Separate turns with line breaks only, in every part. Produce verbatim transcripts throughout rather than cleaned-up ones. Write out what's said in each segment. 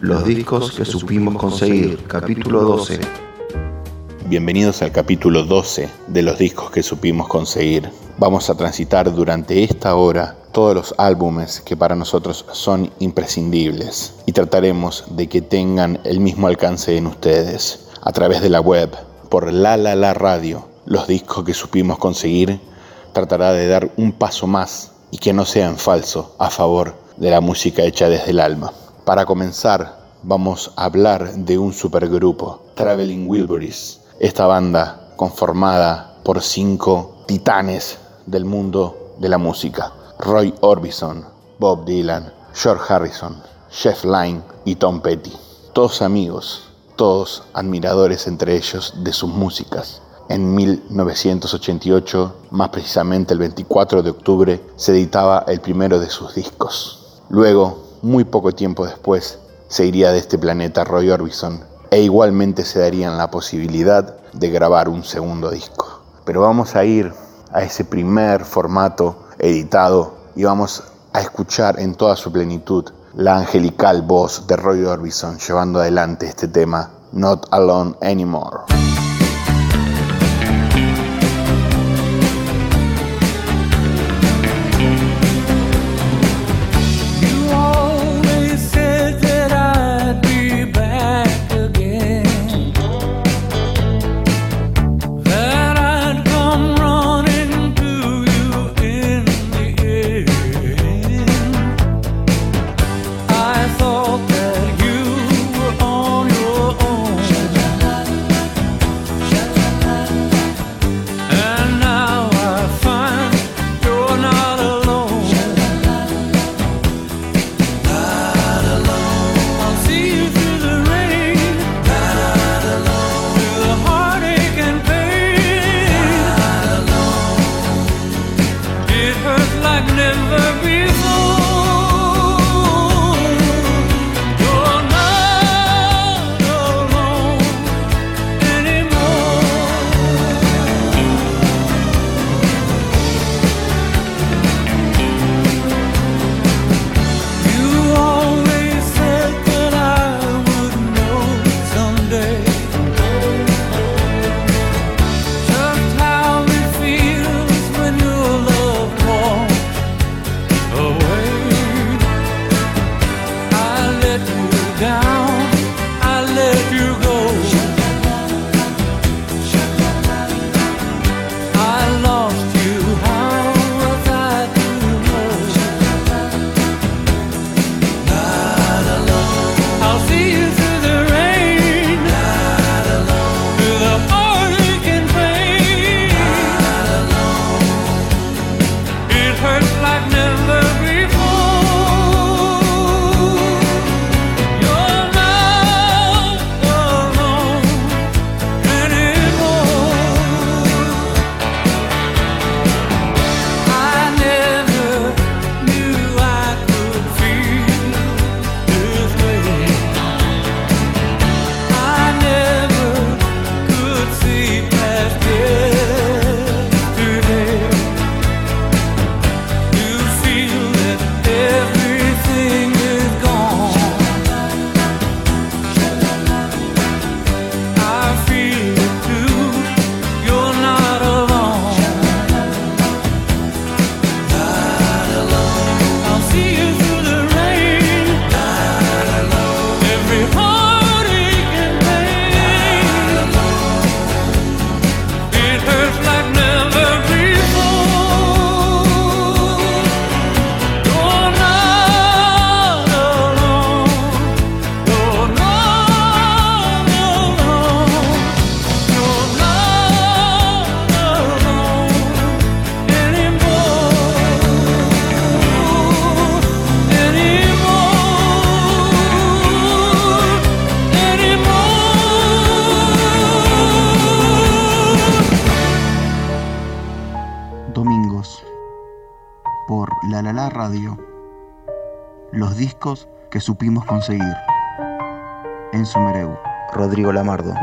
Los discos que supimos conseguir, capítulo doce.
Bienvenidos al capítulo doce de los discos que supimos conseguir. Vamos a transitar durante esta hora todos los álbumes que para nosotros son imprescindibles y trataremos de que tengan el mismo alcance en ustedes. A través de la web, por La La La Radio, los discos que supimos conseguir tratará de dar un paso más y que no sea en falso a favor de la música hecha desde el alma. Para comenzar, vamos a hablar de un supergrupo, Traveling Wilburys. Esta banda conformada por cinco titanes del mundo de la música: Roy Orbison, Bob Dylan, George Harrison, Jeff Lynne y Tom Petty. Todos amigos, todos admiradores entre ellos de sus músicas. En mil novecientos ochenta y ocho, más precisamente el veinticuatro de octubre, se editaba el primero de sus discos. Luego, muy poco tiempo después, se iría de este planeta Roy Orbison, e igualmente se darían la posibilidad de grabar un segundo disco. Pero vamos a ir a ese primer formato editado y vamos a escuchar en toda su plenitud la angelical voz de Roy Orbison llevando adelante este tema, Not Alone Anymore.
La La La Radio, los discos que supimos conseguir. Enzo Mereu, Rodrigo Lamardo.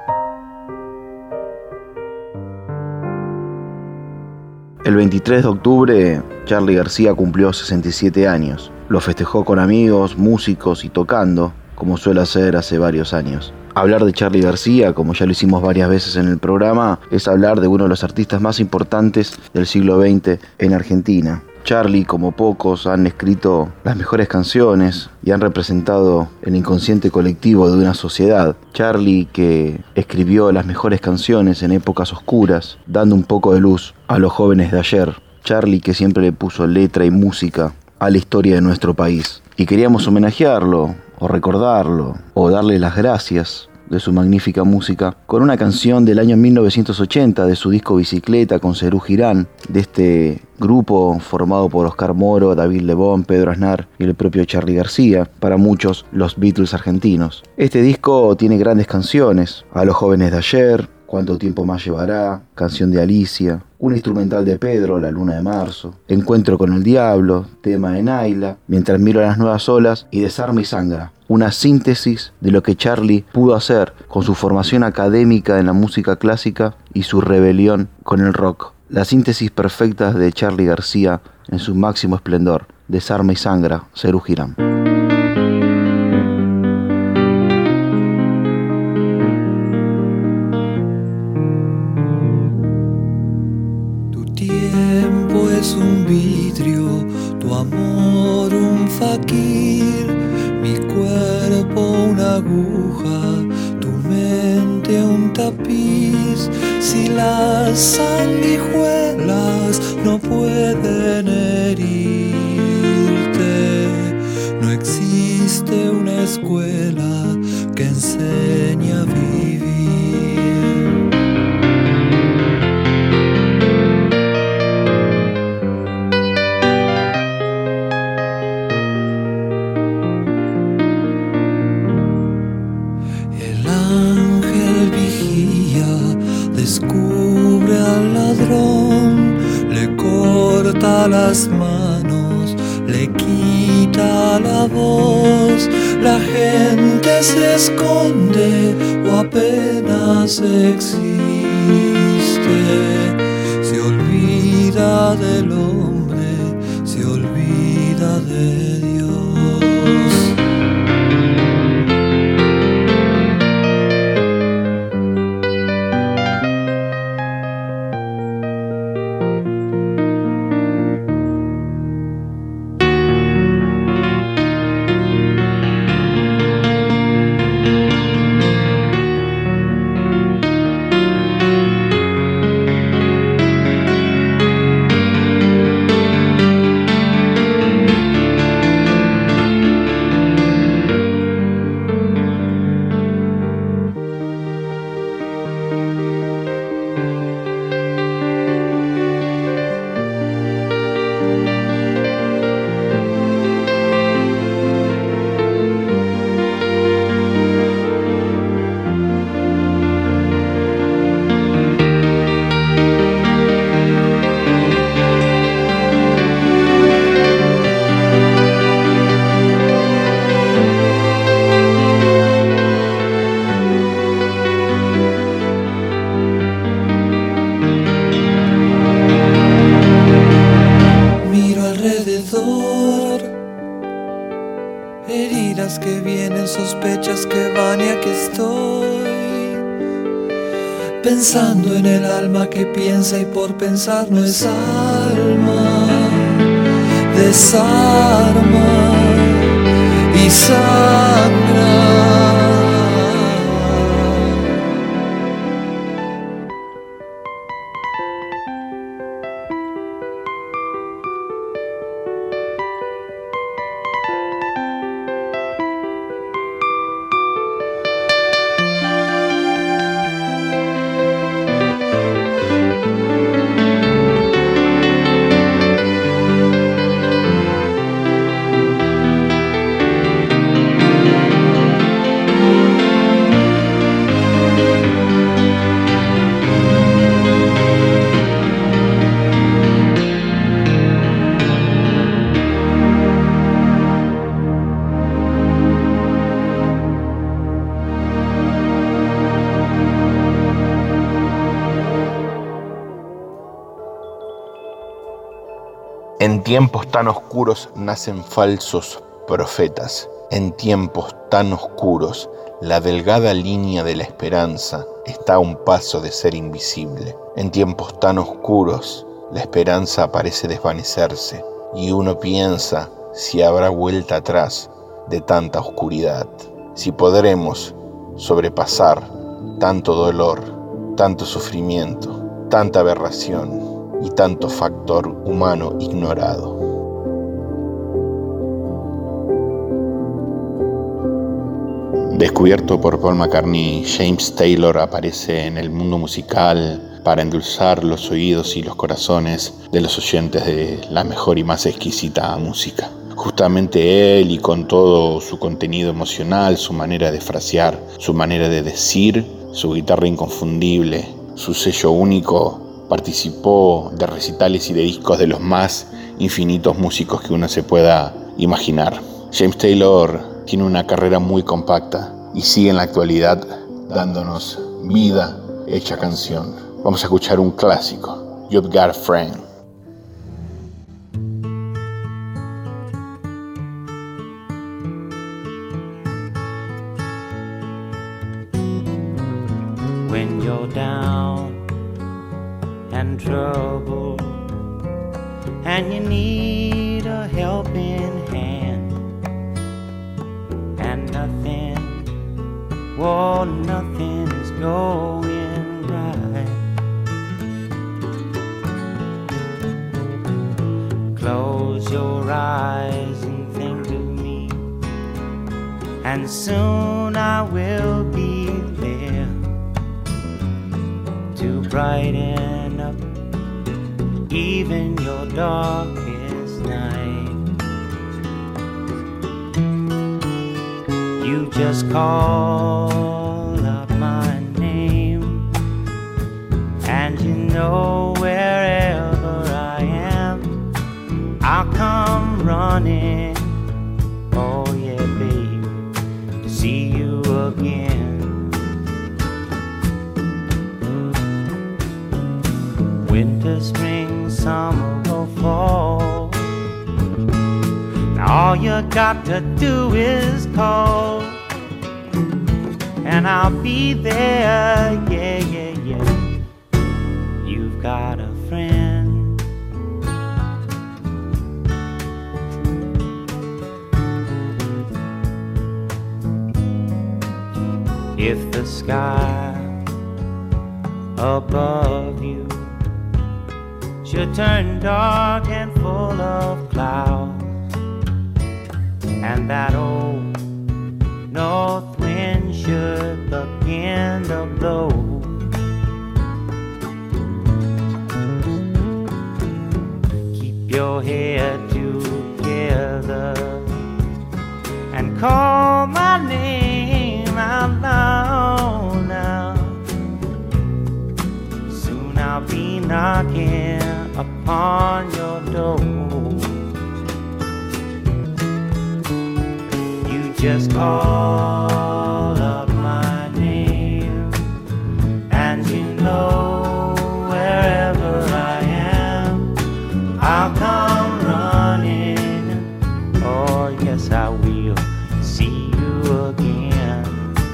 El veintitrés de octubre, Charly García cumplió sesenta y siete años. Lo festejó con amigos, músicos y tocando, como suele hacer hace varios años. Hablar de Charly García, como ya lo hicimos varias veces en el programa, es hablar de uno de los artistas más importantes del siglo veinte en Argentina. Charly, como pocos, han escrito las mejores canciones y han representado el inconsciente colectivo de una sociedad. Charly, que escribió las mejores canciones en épocas oscuras, dando un poco de luz a los jóvenes de ayer. Charly, que siempre le puso letra y música a la historia de nuestro país. Y queríamos homenajearlo, o recordarlo, o darle las gracias de su magnífica música, con una canción del año mil novecientos ochenta de su disco Bicicleta con Serú Girán, de este grupo formado por Oscar Moro, David Lebón, Pedro Aznar y el propio Charly García, para muchos los Beatles argentinos. Este disco tiene grandes canciones: A los jóvenes de ayer, Cuánto tiempo más llevará, Canción de Alicia, un instrumental de Pedro, La luna de marzo, Encuentro con el diablo, tema de Naila, Mientras miro las nuevas olas y Desarma y sangra. Una síntesis de lo que Charly pudo hacer con su formación académica en la música clásica y su rebelión con el rock. La síntesis perfecta de Charly García en su máximo esplendor. Desarma y sangra, Serú Girán.
Un vidrio, tu amor un faquir, mi cuerpo una aguja, tu mente un tapiz. Si las sanguijuelas no pueden herirte, no existe una escuela que enseñe a vivir. Descubre al ladrón, le corta las manos, le quita la voz. La gente se esconde o apenas existe. Se olvida del hombre, se olvida de Dios. Heridas que vienen, sospechas que van y aquí estoy, pensando en el alma que piensa y por pensar no es alma. Desarma y sangra.
En tiempos tan oscuros nacen falsos profetas. En tiempos tan oscuros, la delgada línea de la esperanza está a un paso de ser invisible. En tiempos tan oscuros, la esperanza parece desvanecerse y uno piensa si habrá vuelta atrás de tanta oscuridad, si podremos sobrepasar tanto dolor, tanto sufrimiento, tanta aberración y tanto factor humano ignorado. Descubierto por Paul McCartney, James Taylor aparece en el mundo musical para endulzar los oídos y los corazones de los oyentes de la mejor y más exquisita música. Justamente él, y con todo su contenido emocional, su manera de frasear, su manera de decir, su guitarra inconfundible, su sello único, participó de recitales y de discos de los más infinitos músicos que uno se pueda imaginar. James Taylor tiene una carrera muy compacta y sigue en la actualidad dándonos vida hecha canción. Vamos a escuchar un clásico, You've Got a Friend.
When you're down and troubled and you need a helping hand, and nothing, well, nothing is going right. Close your eyes and think of me, and soon I will be there to brighten up even your darkest night. You just call out my name, and you know wherever I am, I'll come running. Oh yeah, babe, to see you again. Winter, spring, summer or fall, now all you got to do is call, and I'll be there, yeah, yeah, yeah. You've got a friend. If the sky above you should turn dark and full of clouds, and that old north wind should begin to blow, keep your head together and call my name out loud now. Soon I'll be knocking upon your door. You just call up my name, and you know wherever I am, I'll come running. Oh yes, I will see you again.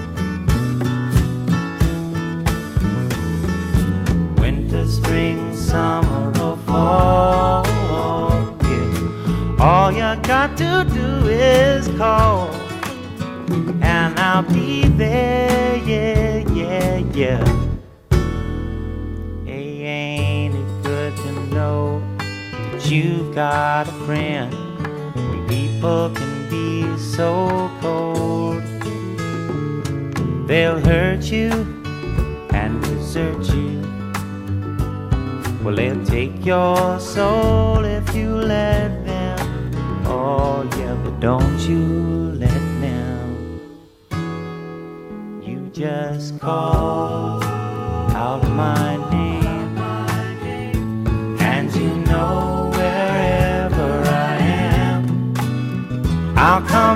Winter, spring, summer or fall, yeah. All you got to do is call, and I'll be there, yeah, yeah, yeah. Hey, ain't it good to know that you've got a friend? When people can be so cold, they'll hurt you and desert you. Well, they'll take your soul if you let them. Oh yeah, but don't you let them. You just call out my name, and you know wherever I am, I'll come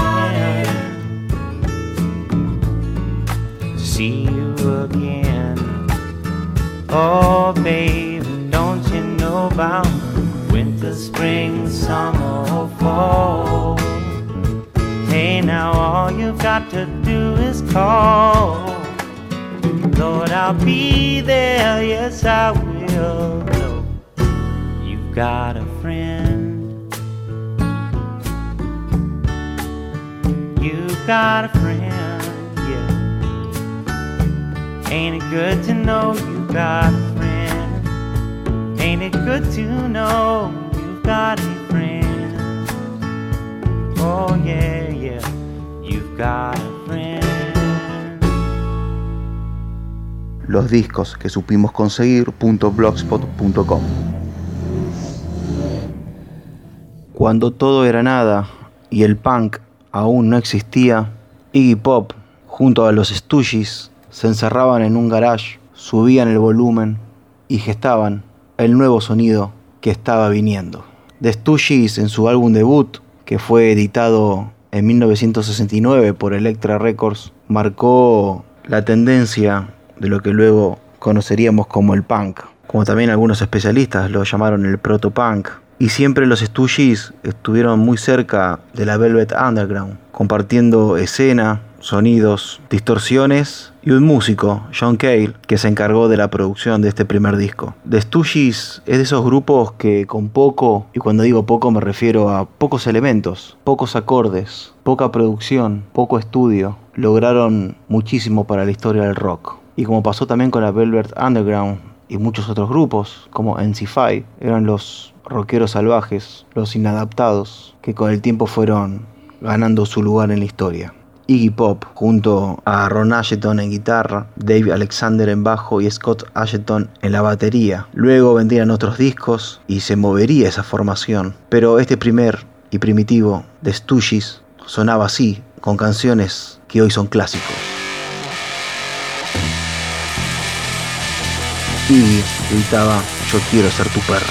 running to see you again. Oh baby, don't you know about winter, spring, summer or fall? Hey, you've got to do is call. Lord, I'll be there, yes I will. No, you've got a friend. You've got a friend, yeah. Ain't it good to know you've got a friend? Ain't it good to know you've got a friend? Oh yeah, yeah, you've got a friend.
Los discos que supimos conseguir punto blogspot punto com. Cuando todo era nada y el punk aún no existía, Iggy Pop junto a los Stooges se encerraban en un garage, subían el volumen y gestaban el nuevo sonido que estaba viniendo. The Stooges, en su álbum debut, que fue editado en mil novecientos sesenta y nueve por Elektra Records, marcó la tendencia de lo que luego conoceríamos como el punk, como también algunos especialistas lo llamaron el proto-punk. Y siempre los Stooges estuvieron muy cerca de la Velvet Underground, compartiendo escena, sonidos, distorsiones y un músico, John Cale, que se encargó de la producción de este primer disco. The Stooges es de esos grupos que con poco, y cuando digo poco me refiero a pocos elementos, pocos acordes, poca producción, poco estudio, lograron muchísimo para la historia del rock. Y como pasó también con la Velvet Underground y muchos otros grupos, como N C cinco, eran los rockeros salvajes, los inadaptados, que con el tiempo fueron ganando su lugar en la historia. Iggy Pop, junto a Ron Asheton en guitarra, Dave Alexander en bajo y Scott Asheton en la batería. Luego vendrían otros discos y se movería esa formación, pero este primer y primitivo de Stooges sonaba así, con canciones que hoy son clásicos. Iggy gritaba: "Yo quiero ser tu perro".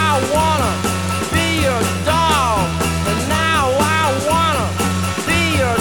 Be your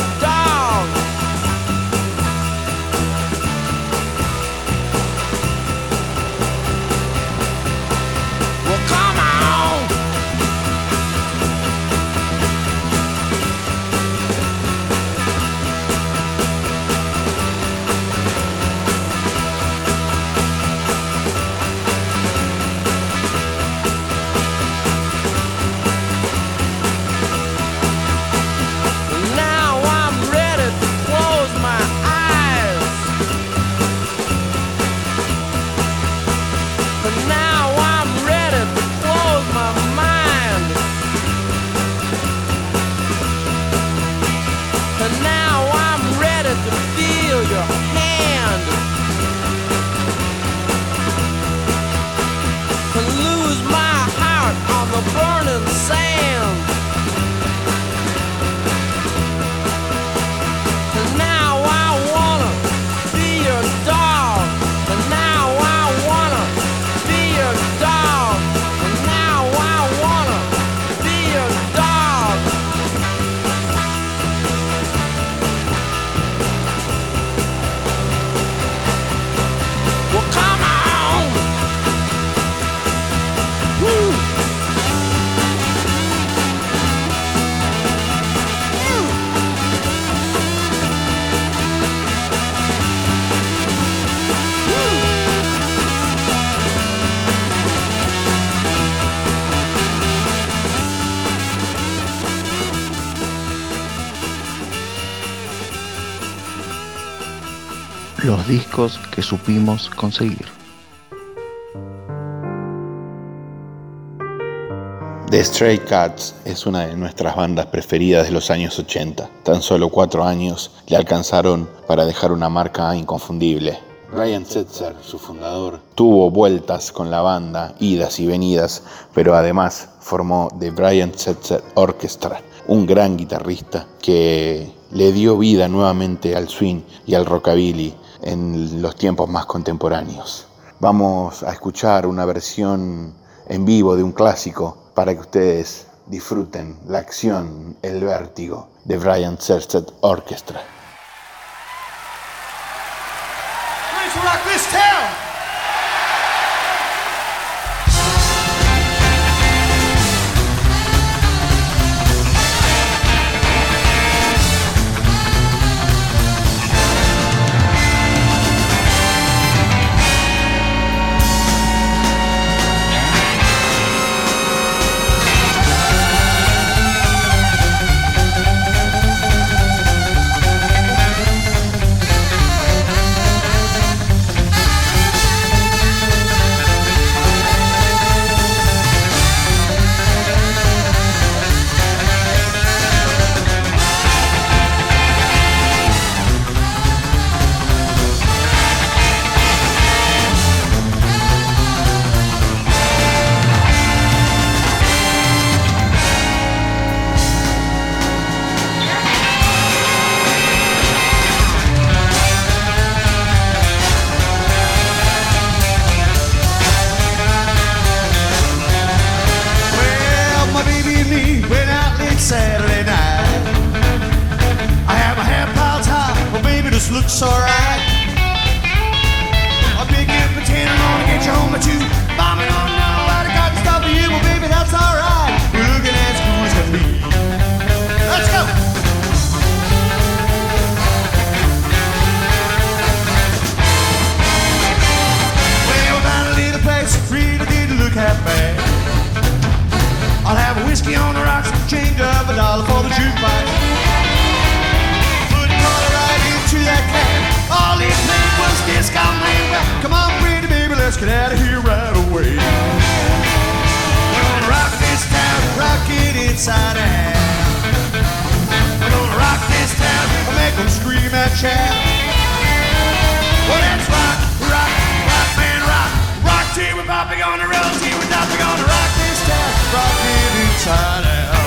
Los discos que supimos conseguir.
The Stray Cats es una de nuestras bandas preferidas de los años ochenta. Tan solo cuatro años le alcanzaron para dejar una marca inconfundible. Brian Setzer, su fundador, tuvo vueltas con la banda, idas y venidas, pero además formó The Brian Setzer Orchestra, un gran guitarrista que le dio vida nuevamente al swing y al rockabilly en los tiempos más contemporáneos. Vamos a escuchar una versión en vivo de un clásico para que ustedes disfruten la acción, el vértigo de Brian Setzer Orchestra.
Let's rock this town! Saturday night. I have my hair piled high, well baby this looks alright. A big good potato, gonna get you home at two. Mama don't know how to got to stop you, well baby that's alright. You're looking as cool as can be. Let's go. Well, we found a little place, really did look happy. I'll have a whiskey on the rocks, change of a dollar for the jukebox. Put a quarter right into that can. All he played was disco man. Well, come on, pretty baby, let's get out of here right away. We're gonna rock this town, rock it inside out. We're gonna rock this town, make them scream and shout. Well, let's rock, rock, rock, man, rock. Rock till we're popping on the road, till we're not gonna rock this town, rock it inside out.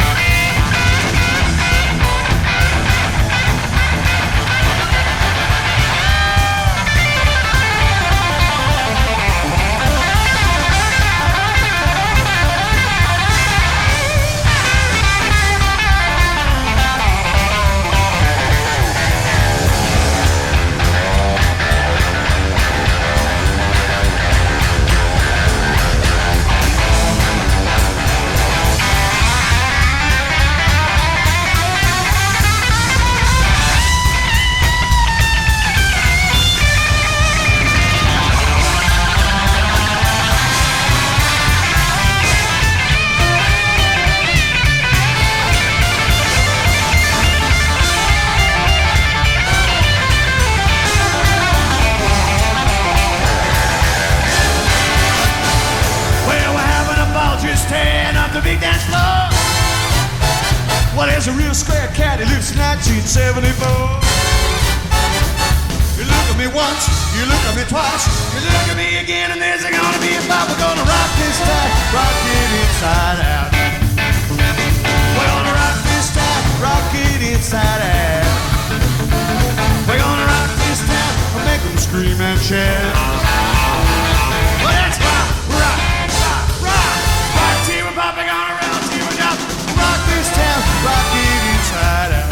A real square cat, he lives in nineteen seventy-four. You look at me once, you look at me twice, you look at me again, and there's gonna be a fight. We're gonna rock this town, rock it inside out. We're gonna rock this town, rock it inside out. We're gonna rock this town, and make them scream and shout. Well, let's rock, rock, rock, rock. Rock till we're popping on around, till we're down. Rock this town, rock it inside out.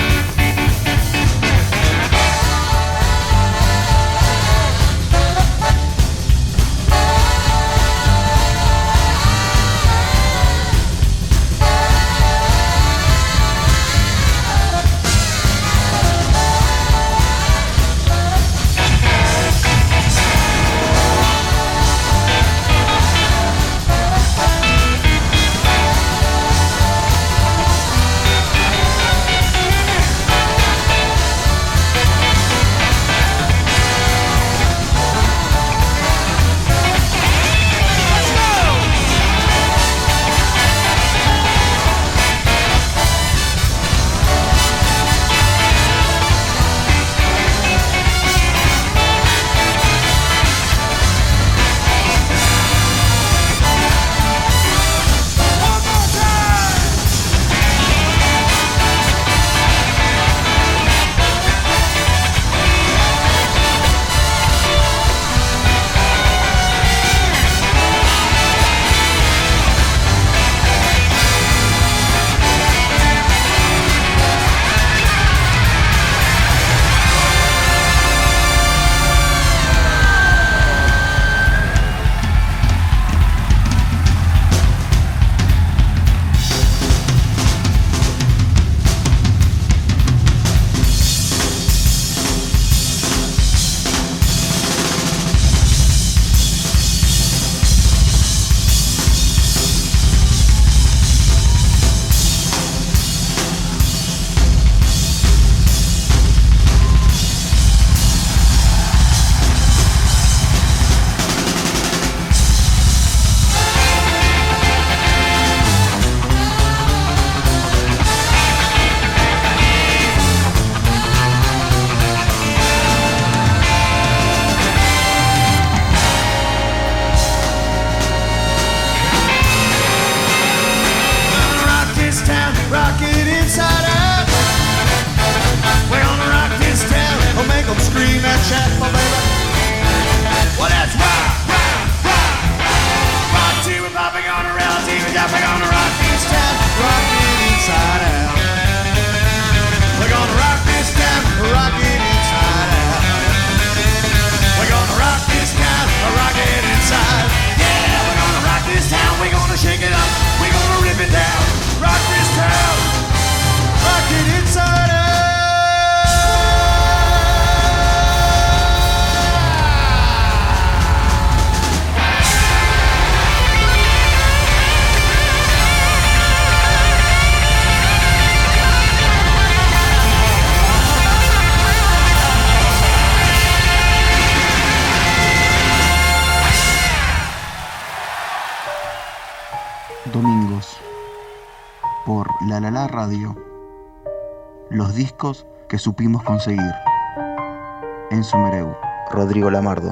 Shalalala Radio. Los discos que supimos conseguir. Enzo Mereu, Rodrigo Lamardo.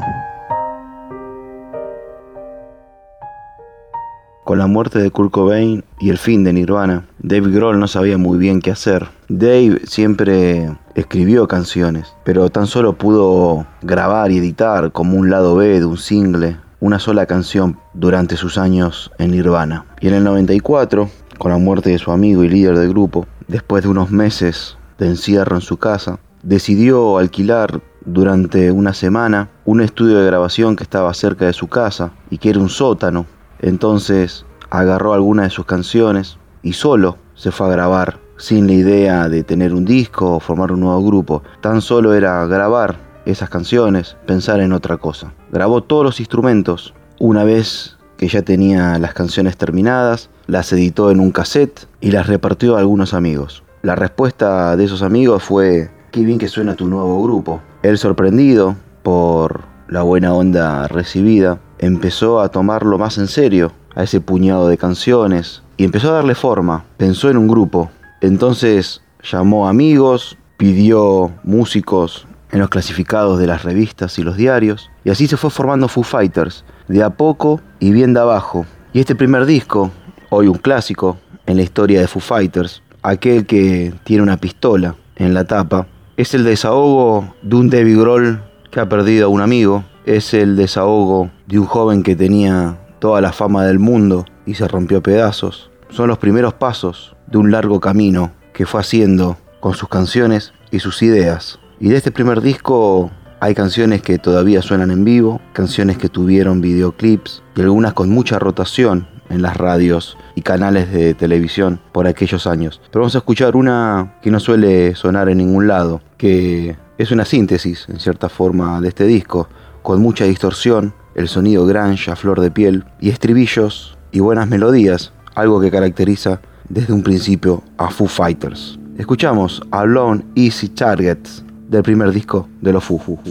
Con la muerte de Kurt Cobain y el fin de Nirvana, Dave Grohl no sabía muy bien qué hacer. Dave siempre escribió canciones, pero tan solo pudo grabar y editar como un lado B de un single, una sola canción durante sus años en Nirvana. Y en el noventa y cuatro, con la muerte de su amigo y líder del grupo, después de unos meses de encierro en su casa, decidió alquilar durante una semana un estudio de grabación que estaba cerca de su casa y que era un sótano. Entonces agarró algunas de sus canciones y solo se fue a grabar, sin la idea de tener un disco o formar un nuevo grupo. Tan solo era grabar esas canciones, pensar en otra cosa. Grabó todos los instrumentos. Una vez que ya tenía las canciones terminadas, las editó en un cassette y las repartió a algunos amigos. La respuesta de esos amigos fue: qué bien que suena tu nuevo grupo. Él, sorprendido por la buena onda recibida, empezó a tomarlo más en serio a ese puñado de canciones y empezó a darle forma. Pensó en un grupo. Entonces llamó amigos, pidió músicos en los clasificados de las revistas y los diarios, y así se fue formando Foo Fighters, de a poco y bien de abajo. Y este primer disco, hoy un clásico en la historia de Foo Fighters, aquel que tiene una pistola en la tapa, es el desahogo de un Dave Grohl que ha perdido a un amigo. Es el desahogo de un joven que tenía toda la fama del mundo y se rompió a pedazos. Son los primeros pasos de un largo camino que fue haciendo con sus canciones y sus ideas. Y de este primer disco hay canciones que todavía suenan en vivo, canciones que tuvieron videoclips y algunas con mucha rotación en las radios y canales de televisión por aquellos años. Pero vamos a escuchar una que no suele sonar en ningún lado, que es una síntesis en cierta forma de este disco, con mucha distorsión, el sonido grunge a flor de piel y estribillos y buenas melodías, algo que caracteriza desde un principio a Foo Fighters. Escuchamos Alone Easy Targets del primer disco de los Foo Foo.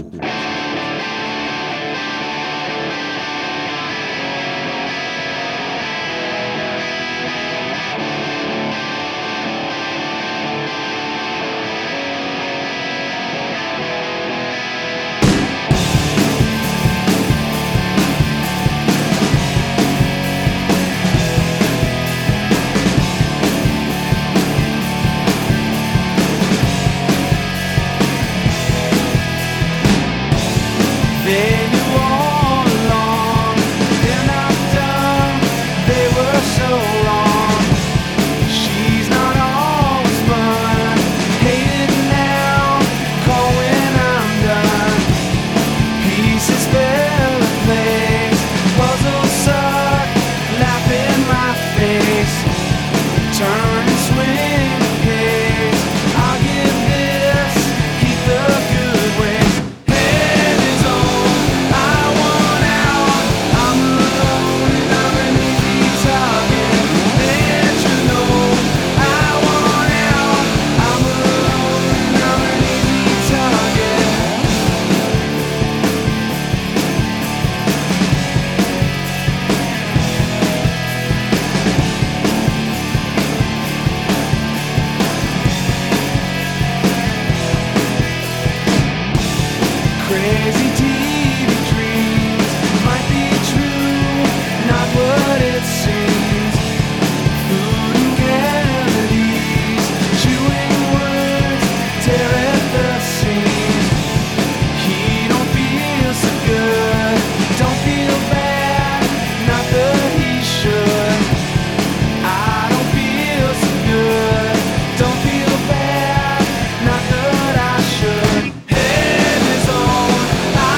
I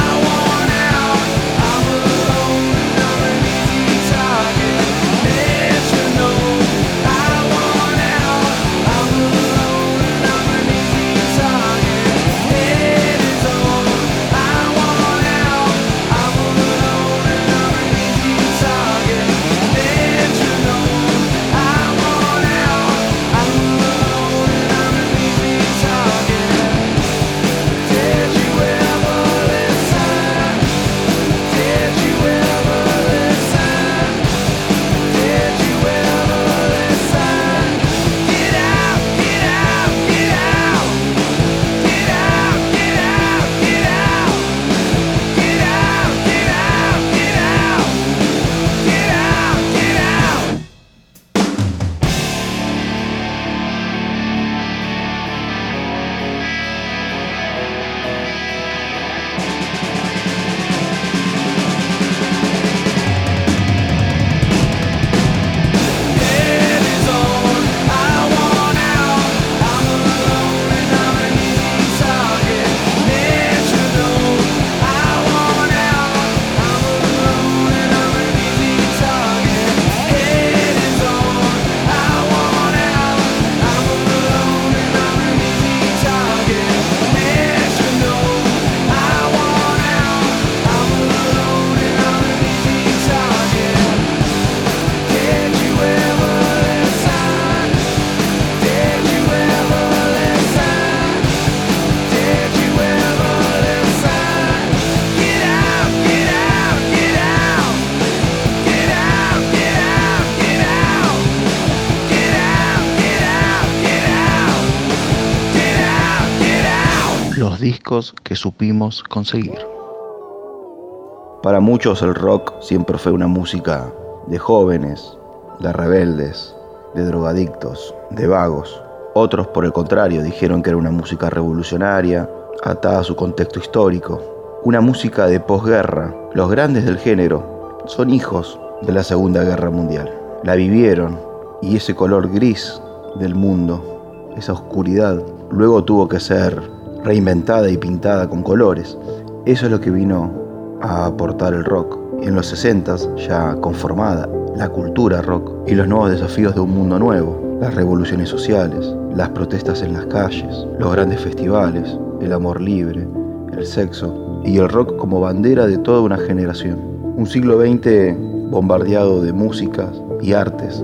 Los discos que supimos conseguir. Para muchos el rock siempre fue una música de jóvenes, de rebeldes, de drogadictos, de vagos. Otros, por el contrario, dijeron que era una música revolucionaria, atada a su contexto histórico. Una música de posguerra. Los grandes del género son hijos de la Segunda Guerra Mundial. La vivieron y ese color gris del mundo, esa oscuridad, luego tuvo que ser reinventada y pintada con colores. Eso es lo que vino a aportar el rock. Y en los sesentas, ya conformada la cultura rock y los nuevos desafíos de un mundo nuevo, las revoluciones sociales, las protestas en las calles, los grandes festivales, el amor libre, el sexo y el rock como bandera de toda una generación. Un siglo veinte bombardeado de músicas y artes.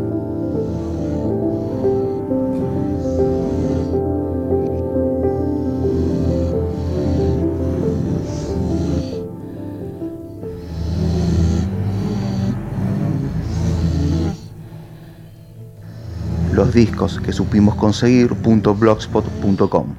Los discos que supimos conseguir punto blogspot punto com.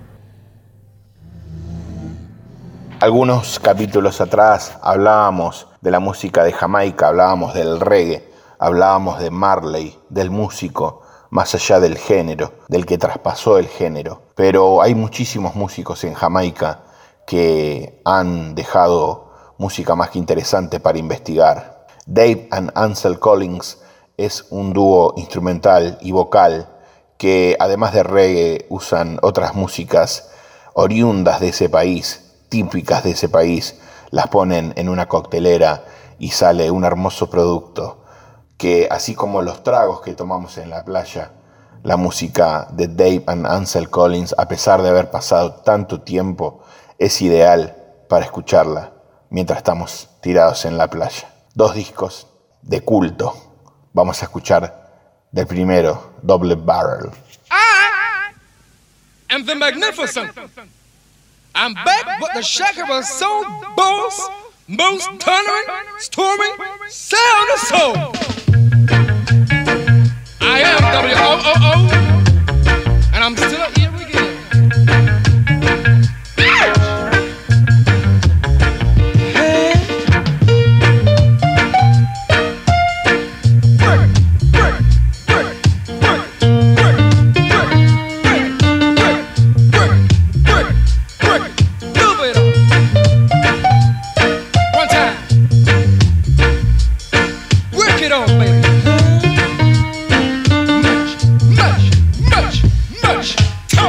Algunos capítulos atrás hablábamos de la música de Jamaica, hablábamos del reggae, hablábamos de Marley, del músico, más allá del género, del que traspasó el género. Pero hay muchísimos músicos en Jamaica que han dejado música más que interesante para investigar. Dave and Ansel Collins es un dúo instrumental y vocal que, además de reggae, usan otras músicas oriundas de ese país, típicas de ese país, las ponen en una coctelera y sale un hermoso producto que, así como los tragos que tomamos en la playa, la música de Dave and Ansel Collins, a pesar de haber pasado tanto tiempo, es ideal para escucharla mientras estamos tirados en la playa. Dos discos de culto. Vamos a escuchar del primero, Double Barrel.
I am the magnificent. I'm back, but the shaker was so boss, most thundering, storming, sound of soul. I am W O O O, and I'm still here again. Much, much, much, much.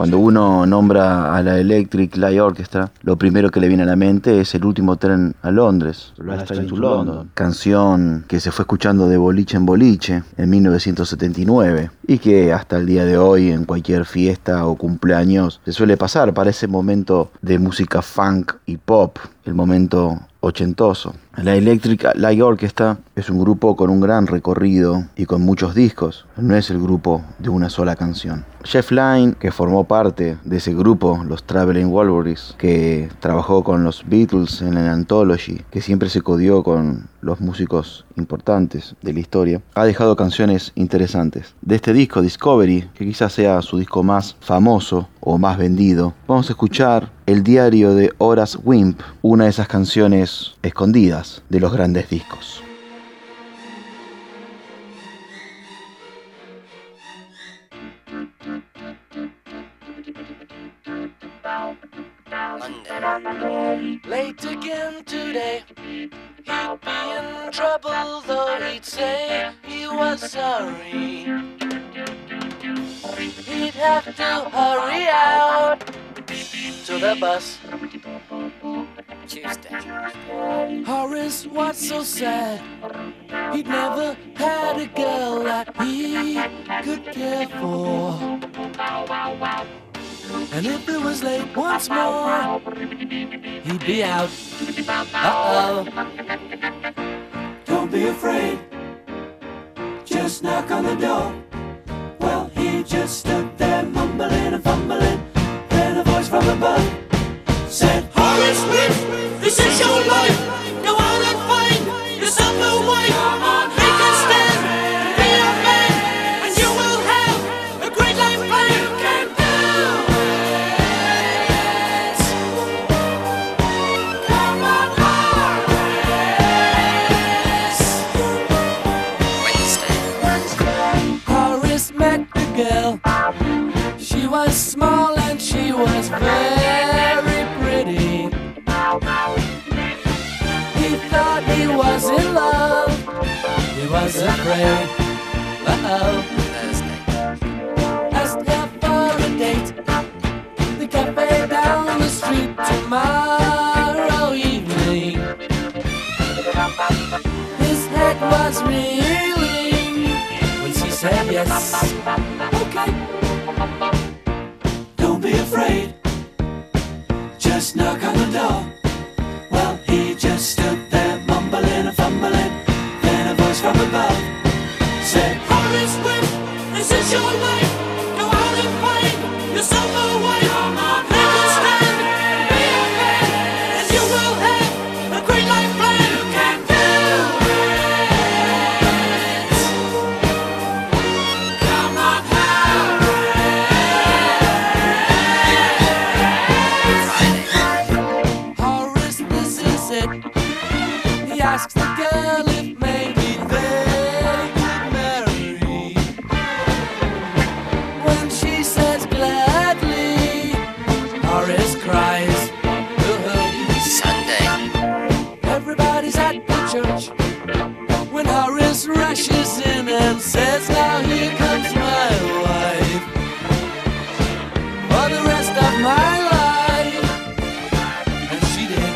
Cuando uno nombra a la Electric Light Orchestra, lo primero que le viene a la mente es El último tren a Londres, Last Train to London, canción que se fue escuchando de boliche en boliche en mil novecientos setenta y nueve y que hasta el día de hoy en cualquier fiesta o cumpleaños se suele pasar para ese momento de música funk y pop, el momento ochentoso. La Electric Light Orchestra es un grupo con un gran recorrido y con muchos discos. No es el grupo de una sola canción. Jeff Lynne, que formó parte de ese grupo, los Traveling Wilburys, que trabajó con los Beatles en la Anthology, que siempre se codió con los músicos importantes de la historia, ha dejado canciones interesantes. De este disco, Discovery, que quizás sea su disco más famoso o más vendido, vamos a escuchar El diario de Horace Wimp, una de esas canciones escondidas de los grandes discos.
Monday. Late again today. He'd be in trouble, though he'd say he was sorry. He'd have to hurry out to the bus. Tuesday. Horace was so sad. He'd never had a girl that he could care for. And if it was late once more, he'd be out. Uh-oh. Don't be afraid. Just knock on the door. Well, he just stood there mumbling and fumbling. Then a voice from above said, Horace Wimp, this is your life. Go out and find yourself a wife. Make a stand, be a man, and you will have a great life plan. You can do it. Come on, Horace. Wednesday. Horace met the girl. She was small and she was very pretty. He thought he was in love. He was afraid. Uh-oh. Asked her for a date. The cafe down the street tomorrow evening. His head was reeling when she said yes. Okay. Don't be afraid. Just knock on the door. Well, he just stood there mumbling and fumbling. Then a voice from above said, Horace Wimp, this is your life. Go out and find yourself a wife. Make a stand, be a man, and you will have a great life plan. You can do it. Come on, Horace, this is it. He asks the girl if maybe they could marry. When she says gladly, Horace cries. Ooh, Sunday. Everybody's at the church when Horace rushes in and says, now here comes my wife for the rest of my life. And she did.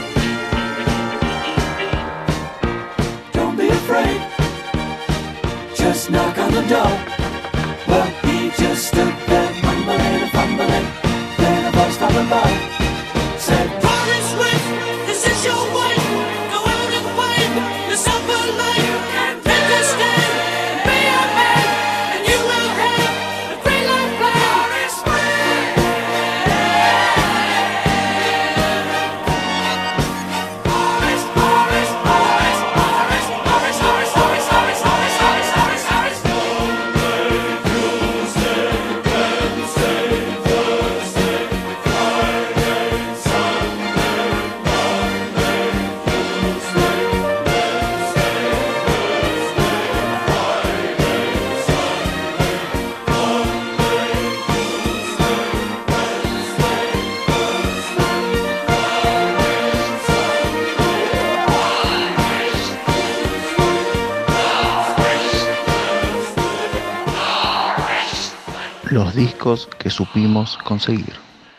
Don't be afraid. Just knock on the door. Well, he just stood there mumbling and fumbling. Then a voice from above said, Horace Wimp, this is your wife. Go out and find yourself a life. Take a stand, be a man, and you will have a great life plan. Horace Wimp. Horace, Horace, Horace, Horace, Horace, Horace, Horace, Horace, Horace, Horace, Horace, Horace.
Los discos que supimos conseguir.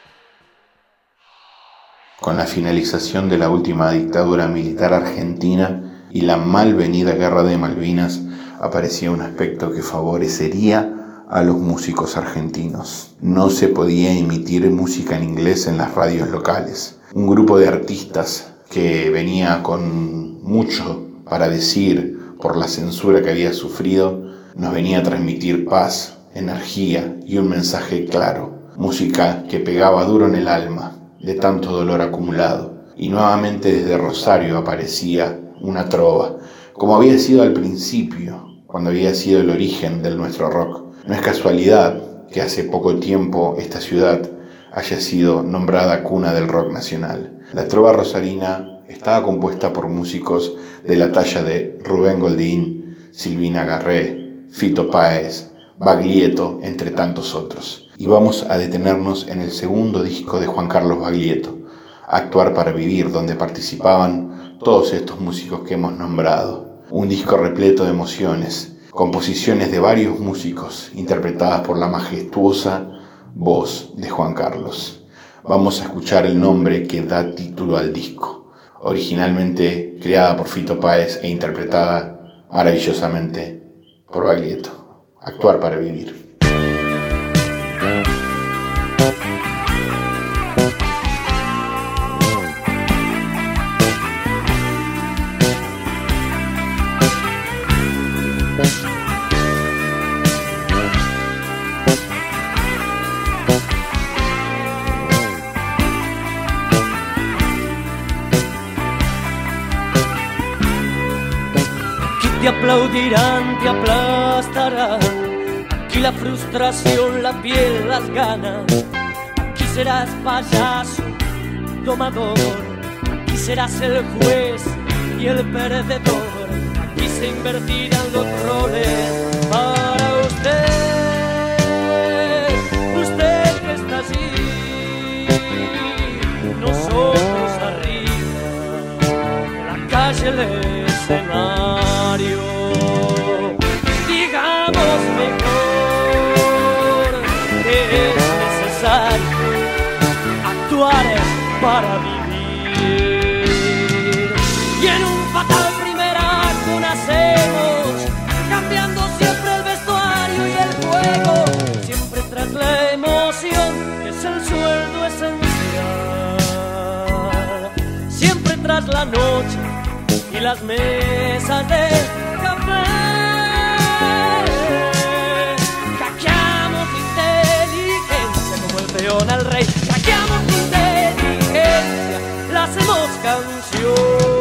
Con la finalización de la última dictadura militar argentina y la malvenida Guerra de Malvinas, aparecía un aspecto que favorecería a los músicos argentinos. No se podía emitir música en inglés en las radios locales. Un grupo de artistas que venía con mucho para decir por la censura que había sufrido, nos venía a transmitir paz, energía y un mensaje claro. Música que pegaba duro en el alma de tanto dolor acumulado. Y nuevamente desde Rosario aparecía una trova, como había sido al principio, cuando había sido el origen del nuestro rock. No es casualidad que hace poco tiempo esta ciudad haya sido nombrada cuna del rock nacional. La trova rosarina estaba compuesta por músicos de la talla de Rubén Goldín, Silvina Garré, Fito Páez, Baglietto, entre tantos otros. Y vamos a detenernos en el segundo disco de Juan Carlos Baglietto, Actuar para Vivir, donde participaban todos estos músicos que hemos nombrado. Un disco repleto de emociones, composiciones de varios músicos interpretadas por la majestuosa voz de Juan Carlos. Vamos a escuchar el nombre que da título al disco, originalmente creada por Fito Páez e interpretada maravillosamente por Baglietto. Actuar para Vivir.
Te aplaudirán, te aplastarán. Aquí la frustración, la piel, las ganas. Aquí serás payaso, domador. Aquí serás el juez y el perdedor. Aquí se invertirán los roles para usted. Usted que está allí, nosotros arriba, la calle, el escenario. Digamos mejor que es necesario actuar para vivir. Y en un fatal primer acto nacemos, cambiando siempre el vestuario y el juego, siempre tras la emoción que es el sueldo esencial, siempre tras la noche y las mesas de café. Hackeamos inteligencia como el peón al rey. Hackeamos inteligencia, la hacemos canción.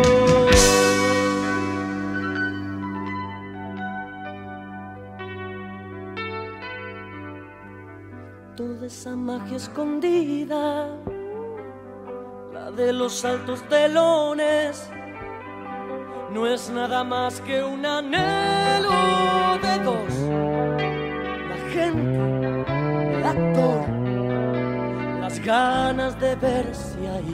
Toda esa magia escondida, la de los altos telones, no es nada más que un anhelo de dos. La gente, el actor, las ganas de verse ahí.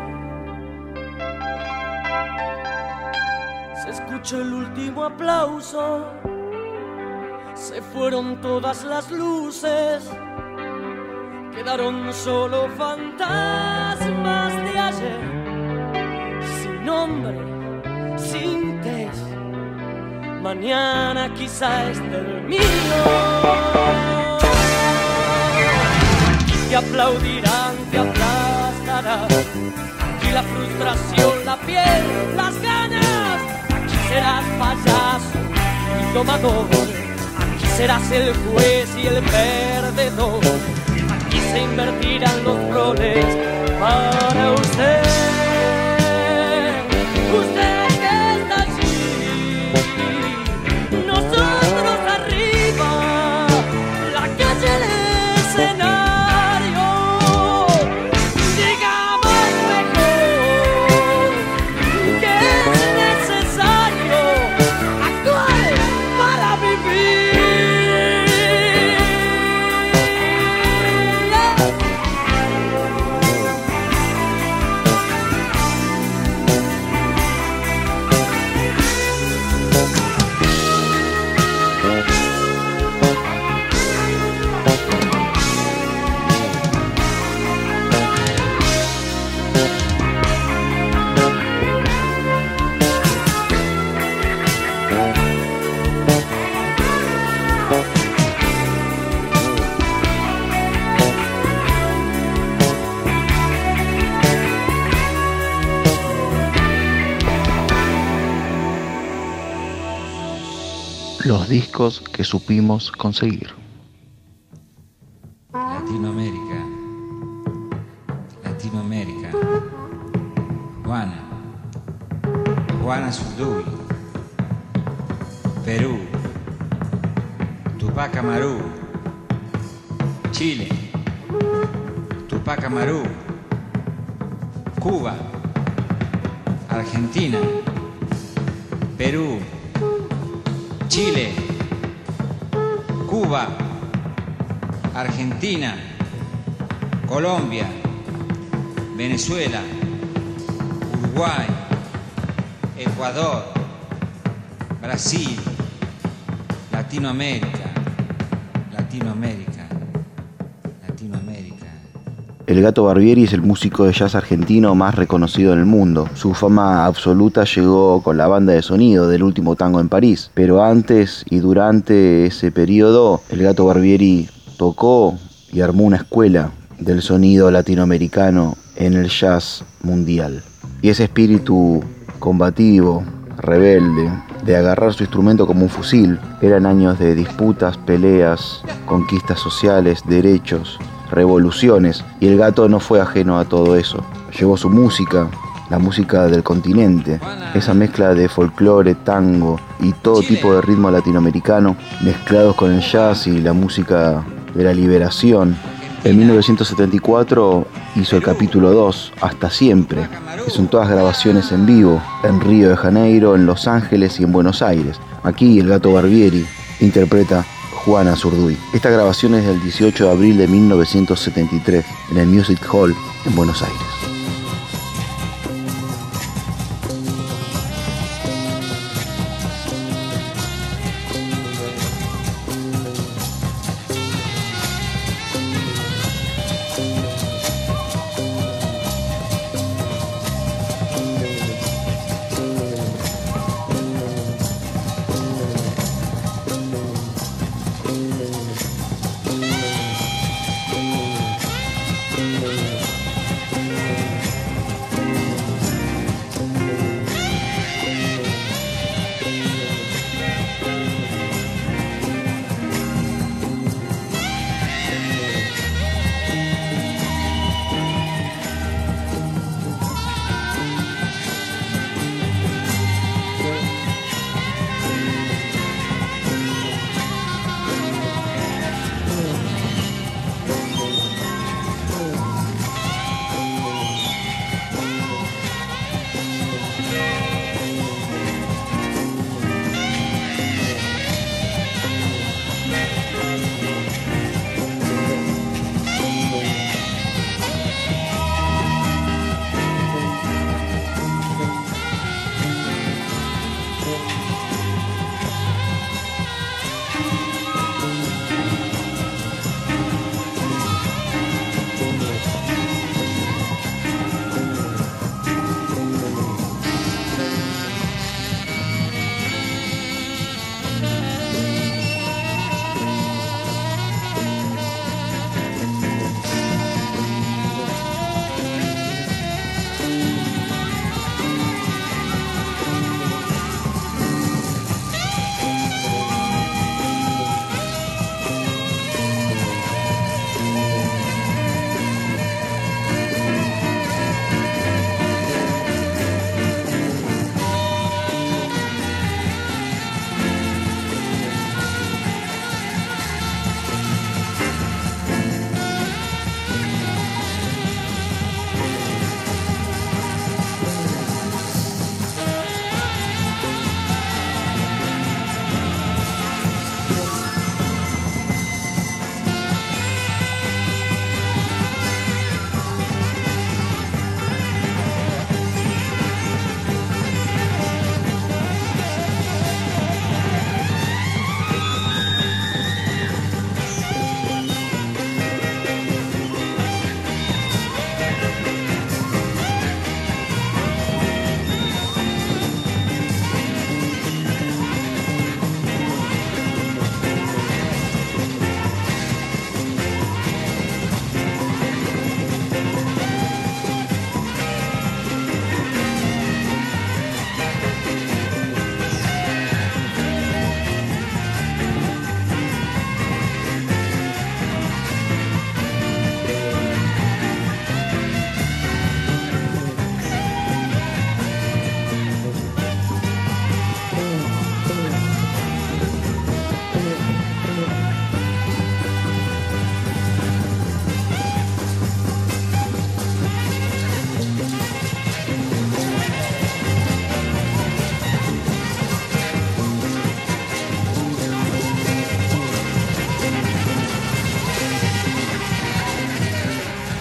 Se escuchó el último aplauso, se fueron todas las luces, quedaron solo fantasmas de ayer, sin nombre, sin test. Mañana quizá esté el mío. Aquí te aplaudirán, te aplastarán. Aquí la frustración, la piel, las ganas. Aquí serás payaso y domador. Aquí serás el juez y el perdedor. Aquí se invertirán los roles para usted. Usted
los discos que supimos conseguir.
Latinoamérica, Latinoamérica, Juana, Juana Zurduy, Perú, Tupac Amaru, Chile, Tupac Amaru, Cuba, Argentina, Perú, Chile, Cuba, Argentina, Colombia, Venezuela, Uruguay, Ecuador, Brasil, Latinoamérica, Latinoamérica, Latinoamérica.
El Gato Barbieri es el músico de jazz argentino más reconocido en el mundo. Su fama absoluta llegó con la banda de sonido del Último Tango en París, pero antes y durante ese periodo el Gato Barbieri tocó y armó una escuela del sonido latinoamericano en el jazz mundial. Y ese espíritu combativo, rebelde, de agarrar su instrumento como un fusil, eran años de disputas, peleas, conquistas sociales, derechos, revoluciones, y el Gato no fue ajeno a todo eso. Llevó su música, la música del continente, esa mezcla de folclore, tango y todo tipo de ritmo latinoamericano, mezclados con el jazz y la música de la liberación. En mil novecientos setenta y cuatro hizo el capítulo dos, Hasta Siempre, que son todas grabaciones en vivo, en Río de Janeiro, en Los Ángeles y en Buenos Aires. Aquí el Gato Barbieri interpreta Juana Zurduy. Esta grabación es del dieciocho de abril de mil novecientos setenta y tres, en el Music Hall en Buenos Aires.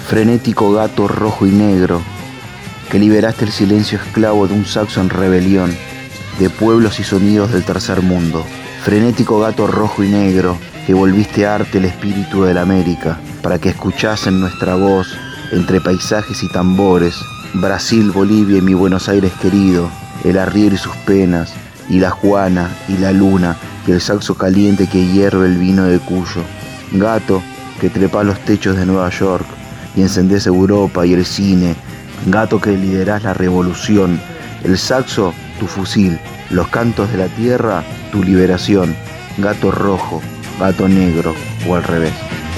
frenético gato rojo y negro, que liberaste el silencio esclavo de un saxo en rebelión, de pueblos y sonidos del tercer mundo. Frenético gato rojo y negro, que volviste arte el espíritu de la América, para que escuchasen nuestra voz entre paisajes y tambores, Brasil, Bolivia y mi Buenos Aires querido, el arriero y sus penas, y la Juana y la luna, y el saxo caliente que hierve el vino de Cuyo. Gato que trepa los techos de Nueva York y encendés Europa y el cine. Gato que liderás la revolución, el saxo tu fusil, los cantos de la tierra tu liberación. Gato rojo, gato negro o al revés.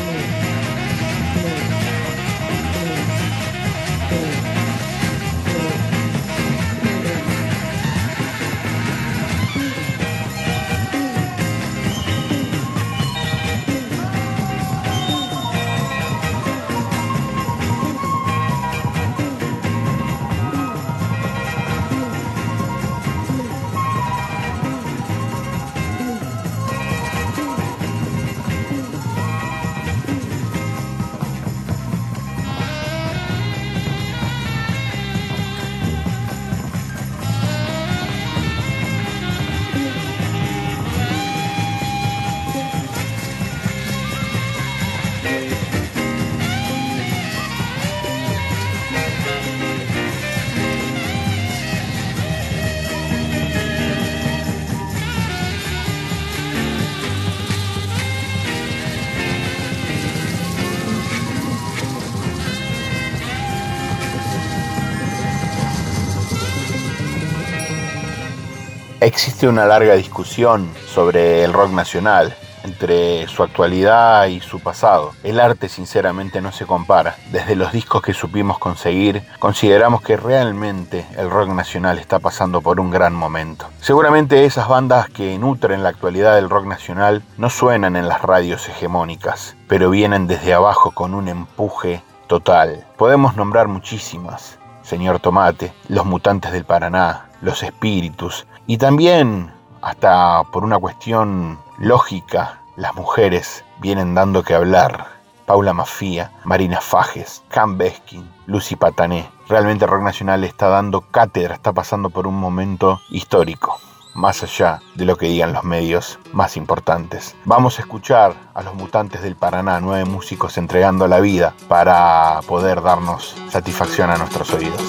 Existe una larga discusión sobre el rock nacional, entre su actualidad y su pasado. El arte sinceramente no se compara. Desde los discos que supimos conseguir, consideramos que realmente el rock nacional está pasando por un gran momento. Seguramente esas bandas que nutren la actualidad del rock nacional no suenan en las radios hegemónicas, pero vienen desde abajo con un empuje total. Podemos nombrar muchísimas: Señor Tomate, Los Mutantes del Paraná, Los Espíritus, y también, hasta por una cuestión lógica, las mujeres vienen dando que hablar. Paula Mafia, Marina Fajes, Cam Beskin, Lucy Patané. Realmente el rock nacional está dando cátedra, está pasando por un momento histórico, más allá de lo que digan los medios más importantes. Vamos a escuchar a Los Mutantes del Paraná, nueve músicos entregando la vida para poder darnos satisfacción a nuestros oídos.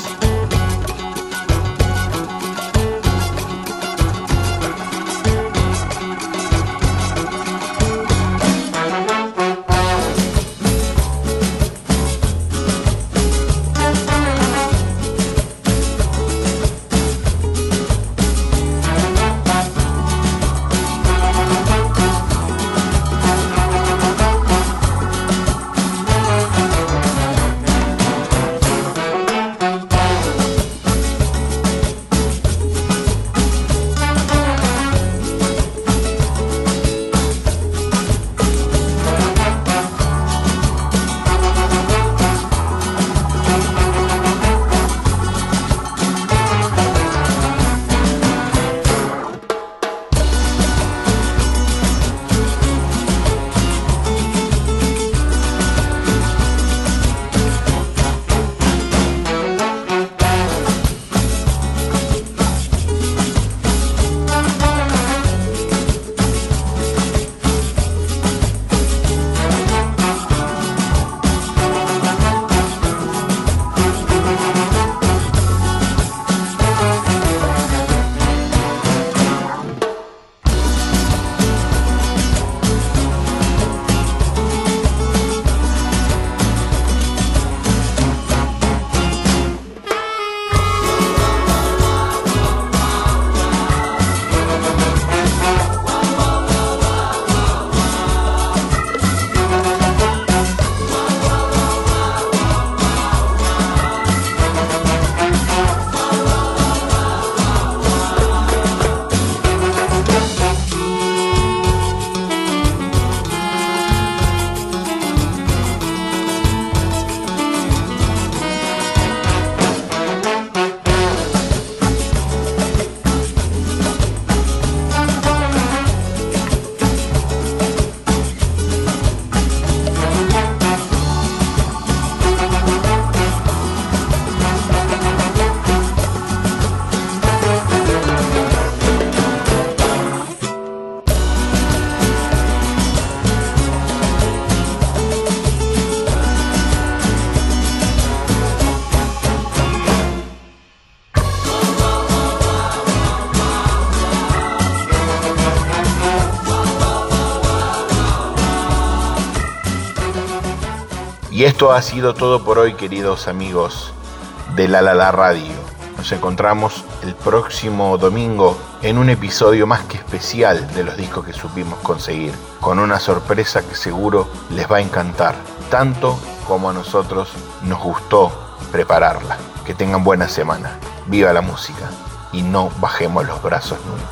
Y esto ha sido todo por hoy, queridos amigos de La La La Radio. Nos encontramos el próximo domingo en un episodio más que especial de los discos que supimos conseguir, con una sorpresa que seguro les va a encantar, tanto como a nosotros nos gustó prepararla. Que tengan buena semana, viva la música y no bajemos los brazos nunca.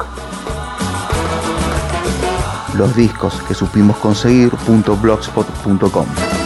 Los discos que supimos conseguir punto blogspot punto com